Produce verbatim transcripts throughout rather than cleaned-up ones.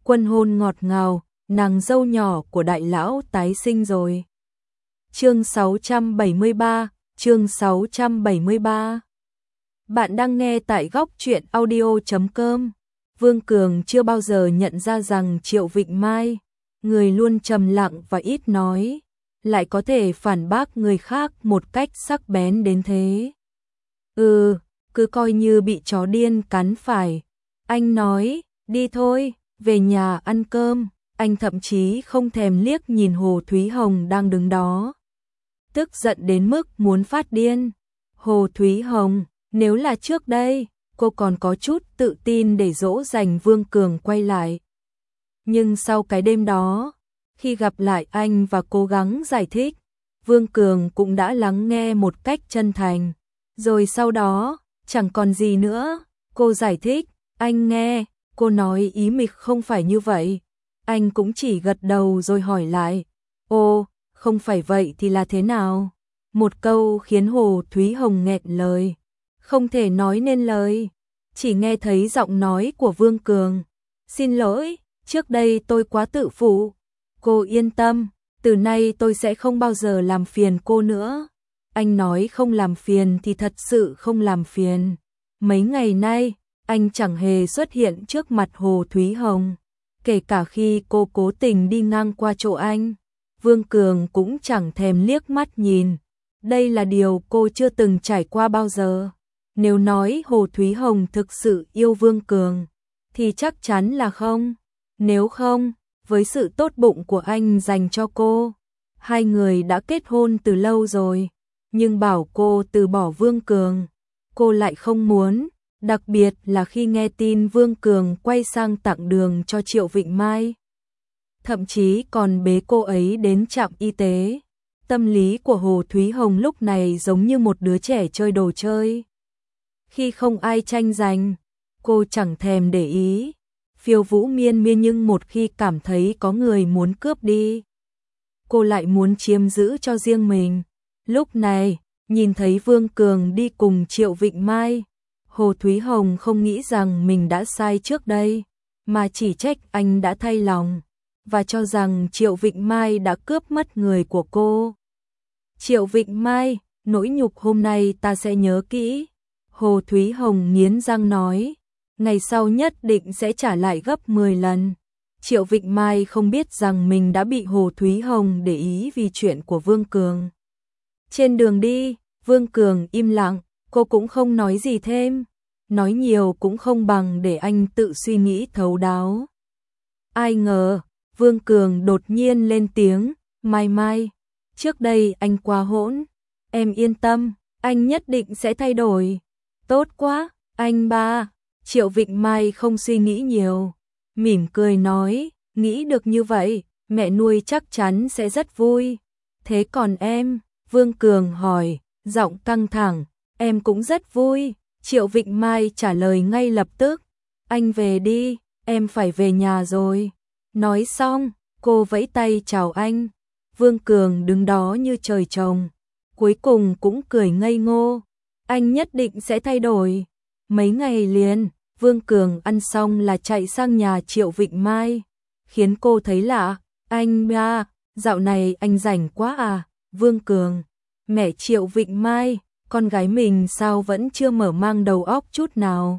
Quân hôn ngọt ngào, nàng dâu nhỏ của đại lão tái sinh rồi. Chương sáu trăm bảy mươi ba, chương sáu trăm bảy mươi ba. Bạn đang nghe tại góc truyện audio chấm com. Vương Cường chưa bao giờ nhận ra rằng Triệu Vịnh Mai, người luôn trầm lặng và ít nói, lại có thể phản bác người khác một cách sắc bén đến thế. Ừ, cứ coi như bị chó điên cắn phải. Anh nói, đi thôi, về nhà ăn cơm. Anh thậm chí không thèm liếc nhìn Hồ Thúy Hồng đang đứng đó, tức giận đến mức muốn phát điên. Hồ Thúy Hồng, nếu là trước đây, cô còn có chút tự tin để dỗ dành Vương Cường quay lại. Nhưng sau cái đêm đó, khi gặp lại anh và cố gắng giải thích, Vương Cường cũng đã lắng nghe một cách chân thành. Rồi sau đó, chẳng còn gì nữa, cô giải thích, anh nghe, cô nói ý mình không phải như vậy. Anh cũng chỉ gật đầu rồi hỏi lại, ô, không phải vậy thì là thế nào? Một câu khiến Hồ Thúy Hồng nghẹn lời, không thể nói nên lời, chỉ nghe thấy giọng nói của Vương Cường. Xin lỗi, trước đây tôi quá tự phụ. Cô yên tâm, từ nay tôi sẽ không bao giờ làm phiền cô nữa. Anh nói không làm phiền thì thật sự không làm phiền. Mấy ngày nay, anh chẳng hề xuất hiện trước mặt Hồ Thúy Hồng. Kể cả khi cô cố tình đi ngang qua chỗ anh, Vương Cường cũng chẳng thèm liếc mắt nhìn. Đây là điều cô chưa từng trải qua bao giờ. Nếu nói Hồ Thúy Hồng thực sự yêu Vương Cường, thì chắc chắn là không. Nếu không, với sự tốt bụng của anh dành cho cô, hai người đã kết hôn từ lâu rồi. Nhưng bảo cô từ bỏ Vương Cường, cô lại không muốn. Đặc biệt là khi nghe tin Vương Cường quay sang tặng đường cho Triệu Vịnh Mai, thậm chí còn bế cô ấy đến trạm y tế. Tâm lý của Hồ Thúy Hồng lúc này giống như một đứa trẻ chơi đồ chơi. Khi không ai tranh giành, cô chẳng thèm để ý, phiêu vũ miên miên, nhưng một khi cảm thấy có người muốn cướp đi, cô lại muốn chiếm giữ cho riêng mình. Lúc này, nhìn thấy Vương Cường đi cùng Triệu Vịnh Mai, Hồ Thúy Hồng không nghĩ rằng mình đã sai trước đây, mà chỉ trách anh đã thay lòng, và cho rằng Triệu Vịnh Mai đã cướp mất người của cô. Triệu Vịnh Mai, nỗi nhục hôm nay ta sẽ nhớ kỹ. Hồ Thúy Hồng nghiến răng nói, ngày sau nhất định sẽ trả lại gấp mười lần. Triệu Vịnh Mai không biết rằng mình đã bị Hồ Thúy Hồng để ý vì chuyện của Vương Cường. Trên đường đi, Vương Cường im lặng, cô cũng không nói gì thêm. Nói nhiều cũng không bằng để anh tự suy nghĩ thấu đáo. Ai ngờ, Vương Cường đột nhiên lên tiếng, Mai Mai, trước đây anh quá hỗn, em yên tâm, anh nhất định sẽ thay đổi. Tốt quá, anh ba. Triệu Vịnh Mai không suy nghĩ nhiều, mỉm cười nói, nghĩ được như vậy, mẹ nuôi chắc chắn sẽ rất vui. Thế còn em? Vương Cường hỏi, giọng căng thẳng. Em cũng rất vui. Triệu Vịnh Mai trả lời ngay lập tức, anh về đi, em phải về nhà rồi. Nói xong, cô vẫy tay chào anh. Vương Cường đứng đó như trời trồng, cuối cùng cũng cười ngây ngô, anh nhất định sẽ thay đổi. Mấy ngày liền, Vương Cường ăn xong là chạy sang nhà Triệu Vịnh Mai, khiến cô thấy lạ. Anh ba, dạo này anh rảnh quá à? Vương Cường, mẹ Triệu Vịnh Mai, con gái mình sao vẫn chưa mở mang đầu óc chút nào?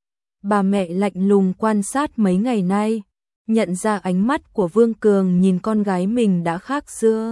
Bà mẹ lạnh lùng quan sát mấy ngày nay, nhận ra ánh mắt của Vương Cường nhìn con gái mình đã khác xưa.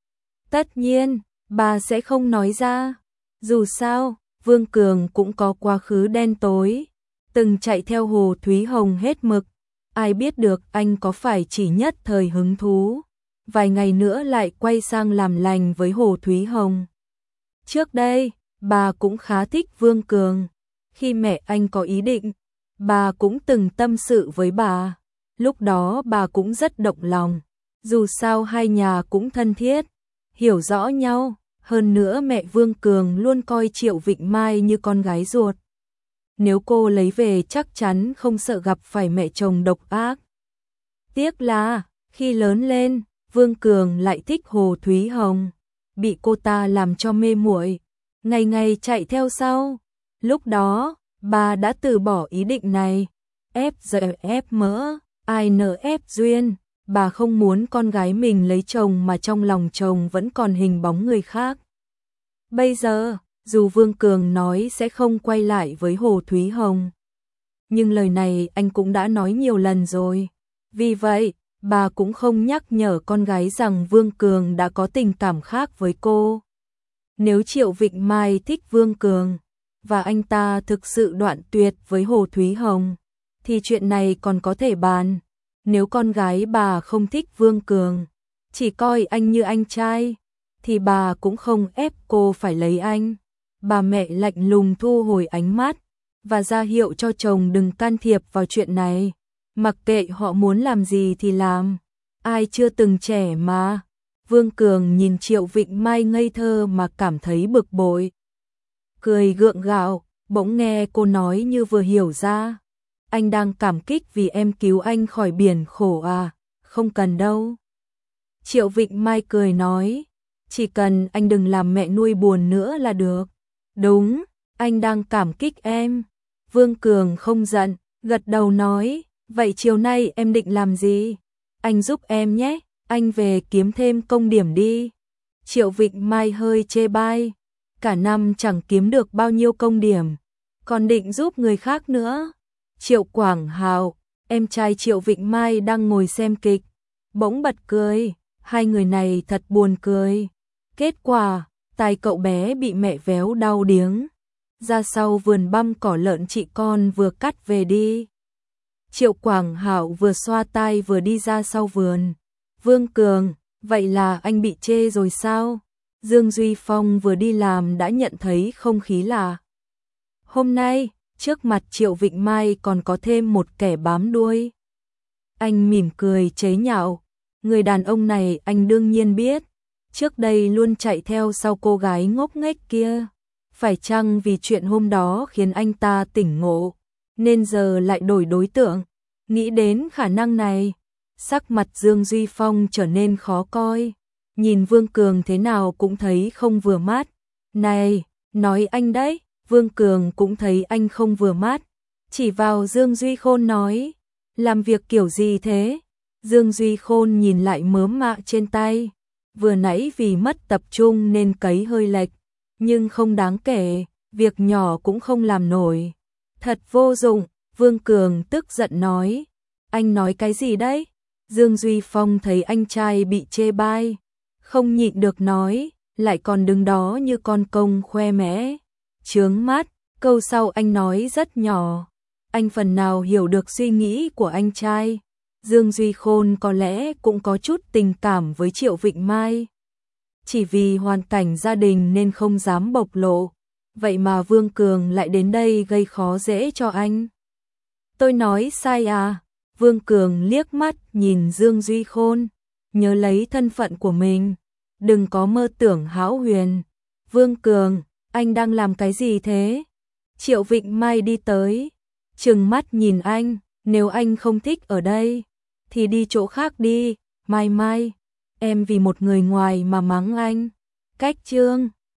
Tất nhiên, bà sẽ không nói ra. Dù sao, Vương Cường cũng có quá khứ đen tối, từng chạy theo Hồ Thúy Hồng hết mực. Ai biết được anh có phải chỉ nhất thời hứng thú, vài ngày nữa lại quay sang làm lành với Hồ Thúy Hồng. Trước đây, bà cũng khá thích Vương Cường. Khi mẹ anh có ý định, bà cũng từng tâm sự với bà. Lúc đó bà cũng rất động lòng. Dù sao hai nhà cũng thân thiết, hiểu rõ nhau. Hơn nữa mẹ Vương Cường luôn coi Triệu Vịnh Mai như con gái ruột. Nếu cô lấy về chắc chắn không sợ gặp phải mẹ chồng độc ác. Tiếc là, khi lớn lên, Vương Cường lại thích Hồ Thúy Hồng. Bị cô ta làm cho mê muội, ngày ngày chạy theo sau. Lúc đó, bà đã từ bỏ ý định này. Ép giờ ép mỡ, ai nỡ ép duyên, bà không muốn con gái mình lấy chồng mà trong lòng chồng vẫn còn hình bóng người khác. Bây giờ, dù Vương Cường nói sẽ không quay lại với Hồ Thúy Hồng, nhưng lời này anh cũng đã nói nhiều lần rồi. Vì vậy, bà cũng không nhắc nhở con gái rằng Vương Cường đã có tình cảm khác với cô. Nếu Triệu Vịnh Mai thích Vương Cường, và anh ta thực sự đoạn tuyệt với Hồ Thúy Hồng, thì chuyện này còn có thể bàn. Nếu con gái bà không thích Vương Cường, chỉ coi anh như anh trai, thì bà cũng không ép cô phải lấy anh. Bà mẹ lạnh lùng thu hồi ánh mắt, và ra hiệu cho chồng đừng can thiệp vào chuyện này. Mặc kệ họ muốn làm gì thì làm, ai chưa từng trẻ mà. Vương Cường nhìn Triệu Vịnh Mai ngây thơ mà cảm thấy bực bội. Cười gượng gạo, bỗng nghe cô nói như vừa hiểu ra. Anh đang cảm kích vì em cứu anh khỏi biển khổ à, không cần đâu. Triệu Vịnh Mai cười nói, chỉ cần anh đừng làm mẹ nuôi buồn nữa là được. Đúng, anh đang cảm kích em. Vương Cường không giận, gật đầu nói, vậy chiều nay em định làm gì? Anh giúp em nhé, anh về kiếm thêm công điểm đi. Triệu Vịnh Mai hơi chê bai, cả năm chẳng kiếm được bao nhiêu công điểm, còn định giúp người khác nữa. Triệu Quảng Hào, em trai Triệu Vịnh Mai đang ngồi xem kịch, bỗng bật cười, hai người này thật buồn cười. Kết quả, tai cậu bé bị mẹ véo đau điếng. Ra sau vườn băm cỏ lợn chị con vừa cắt về đi. Triệu Quảng Hảo vừa xoa tai vừa đi ra sau vườn. Vương Cường, vậy là anh bị chê rồi sao? Dương Duy Phong vừa đi làm đã nhận thấy không khí lạ. Hôm nay, trước mặt Triệu Vịnh Mai còn có thêm một kẻ bám đuôi. Anh mỉm cười chế nhạo, người đàn ông này anh đương nhiên biết, trước đây luôn chạy theo sau cô gái ngốc nghếch kia. Phải chăng vì chuyện hôm đó khiến anh ta tỉnh ngộ, nên giờ lại đổi đối tượng? Nghĩ đến khả năng này, sắc mặt Dương Duy Phong trở nên khó coi. Nhìn Vương Cường thế nào cũng thấy không vừa mắt. Này, nói anh đấy. Vương Cường cũng thấy anh không vừa mắt, chỉ vào Dương Duy Khôn nói, làm việc kiểu gì thế? Dương Duy Khôn nhìn lại mớm mạ trên tay, vừa nãy vì mất tập trung nên cấy hơi lệch, nhưng không đáng kể, việc nhỏ cũng không làm nổi. Thật vô dụng, Vương Cường tức giận nói, anh nói cái gì đấy? Dương Duy Phong thấy anh trai bị chê bai, không nhịn được nói, lại còn đứng đó như con công khoe mẽ. Chướng mắt, câu sau anh nói rất nhỏ, anh phần nào hiểu được suy nghĩ của anh trai. Dương Duy Khôn có lẽ cũng có chút tình cảm với Triệu Vịnh Mai, chỉ vì hoàn cảnh gia đình nên không dám bộc lộ, vậy mà Vương Cường lại đến đây gây khó dễ cho anh. Tôi nói sai à? Vương Cường liếc mắt nhìn Dương Duy Khôn, nhớ lấy thân phận của mình, đừng có mơ tưởng hão huyền. Vương Cường, anh đang làm cái gì thế? Triệu Vịnh Mai đi tới, trừng mắt nhìn anh, nếu anh không thích ở đây, thì đi chỗ khác đi. Mai Mai, em vì một người ngoài mà mắng anh. Cách chương